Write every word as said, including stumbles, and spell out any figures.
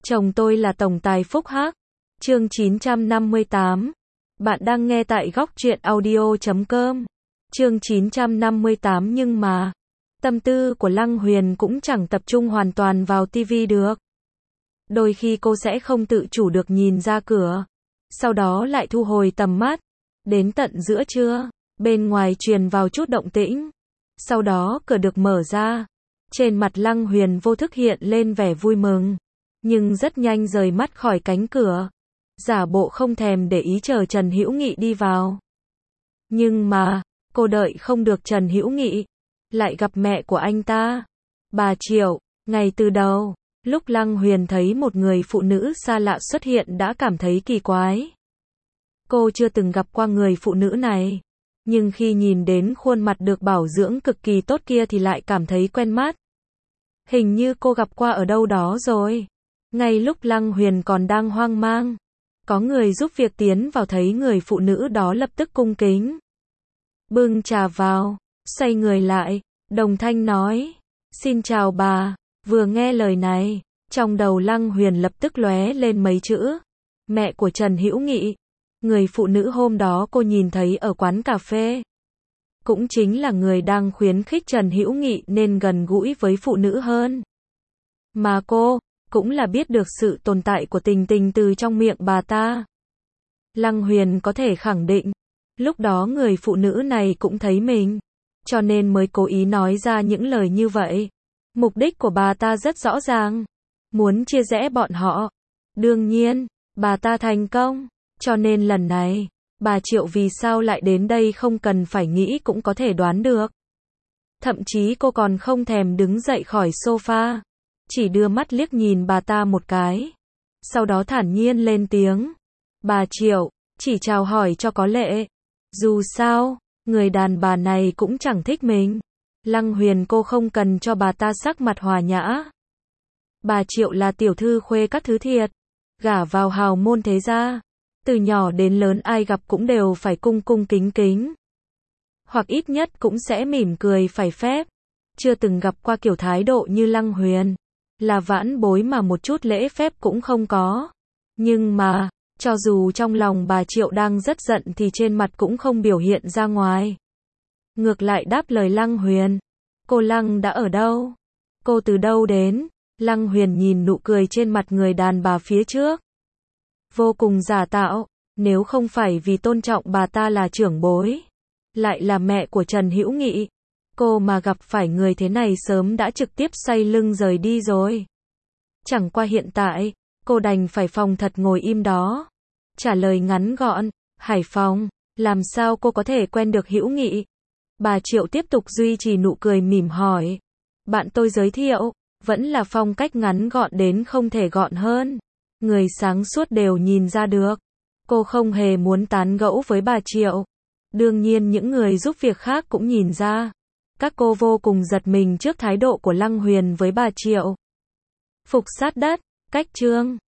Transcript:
Chồng tôi là tổng tài Phúc Hắc. Chương chín trăm năm mươi tám. Bạn đang nghe tại góc truyện audio chấm com. Chương chín trăm năm mươi tám nhưng mà, tâm tư của Lăng Huyền cũng chẳng tập trung hoàn toàn vào tivi được. Đôi khi cô sẽ không tự chủ được nhìn ra cửa, sau đó lại thu hồi tầm mắt. Đến tận giữa trưa, bên ngoài truyền vào chút động tĩnh. Sau đó cửa được mở ra. Trên mặt Lăng Huyền vô thức hiện lên vẻ vui mừng, nhưng rất nhanh rời mắt khỏi cánh cửa, giả bộ không thèm để ý chờ Trần Hữu Nghị đi vào. Nhưng mà, cô đợi không được Trần Hữu Nghị, lại gặp mẹ của anh ta. Bà Triệu. Ngay từ đầu, lúc Lăng Huyền thấy một người phụ nữ xa lạ xuất hiện đã cảm thấy kỳ quái. Cô chưa từng gặp qua người phụ nữ này, nhưng khi nhìn đến khuôn mặt được bảo dưỡng cực kỳ tốt kia thì lại cảm thấy quen mắt. Hình như cô gặp qua ở đâu đó rồi. Ngay lúc Lăng Huyền còn đang hoang mang, có người giúp việc tiến vào thấy người phụ nữ đó lập tức cung kính bưng trà vào, xoay người lại, đồng thanh nói, xin chào bà. Vừa nghe lời này, trong đầu Lăng Huyền lập tức lóe lên mấy chữ, mẹ của Trần Hữu Nghị. Người phụ nữ hôm đó cô nhìn thấy ở quán cà phê, cũng chính là người đang khuyến khích Trần Hữu Nghị nên gần gũi với phụ nữ hơn. Mà cô cũng là biết được sự tồn tại của Tình Tình từ trong miệng bà ta. Lăng Huyền có thể khẳng định, lúc đó người phụ nữ này cũng thấy mình, cho nên mới cố ý nói ra những lời như vậy. Mục đích của bà ta rất rõ ràng, muốn chia rẽ bọn họ. Đương nhiên, bà ta thành công, cho nên lần này, bà Triệu vì sao lại đến đây không cần phải nghĩ cũng có thể đoán được. Thậm chí cô còn không thèm đứng dậy khỏi sofa, chỉ đưa mắt liếc nhìn bà ta một cái, sau đó thản nhiên lên tiếng, bà Triệu, chỉ chào hỏi cho có lệ. Dù sao, người đàn bà này cũng chẳng thích mình. Lăng Huyền cô không cần cho bà ta sắc mặt hòa nhã. Bà Triệu là tiểu thư khuê các thứ thiệt, gả vào hào môn thế gia, từ nhỏ đến lớn ai gặp cũng đều phải cung cung kính kính, hoặc ít nhất cũng sẽ mỉm cười phải phép. Chưa từng gặp qua kiểu thái độ như Lăng Huyền, là vãn bối mà một chút lễ phép cũng không có. Nhưng mà, cho dù trong lòng bà Triệu đang rất giận thì trên mặt cũng không biểu hiện ra ngoài. Ngược lại đáp lời Lăng Huyền, cô Lăng đã ở đâu? Cô từ đâu đến? Lăng Huyền nhìn nụ cười trên mặt người đàn bà phía trước, vô cùng giả tạo. Nếu không phải vì tôn trọng bà ta là trưởng bối, lại là mẹ của Trần Hữu Nghị, cô mà gặp phải người thế này sớm đã trực tiếp xoay lưng rời đi rồi. Chẳng qua hiện tại, cô đành phải phòng thật ngồi im đó. Trả lời ngắn gọn, Hải Phòng. Làm sao cô có thể quen được Hữu Nghị? Bà Triệu tiếp tục duy trì nụ cười mỉm hỏi. Bạn tôi giới thiệu, vẫn là phong cách ngắn gọn đến không thể gọn hơn. Người sáng suốt đều nhìn ra được. Cô không hề muốn tán gẫu với bà Triệu. Đương nhiên những người giúp việc khác cũng nhìn ra. Các cô vô cùng giật mình trước thái độ của Lăng Huyền với bà Triệu. Phục sát đất, cách chương.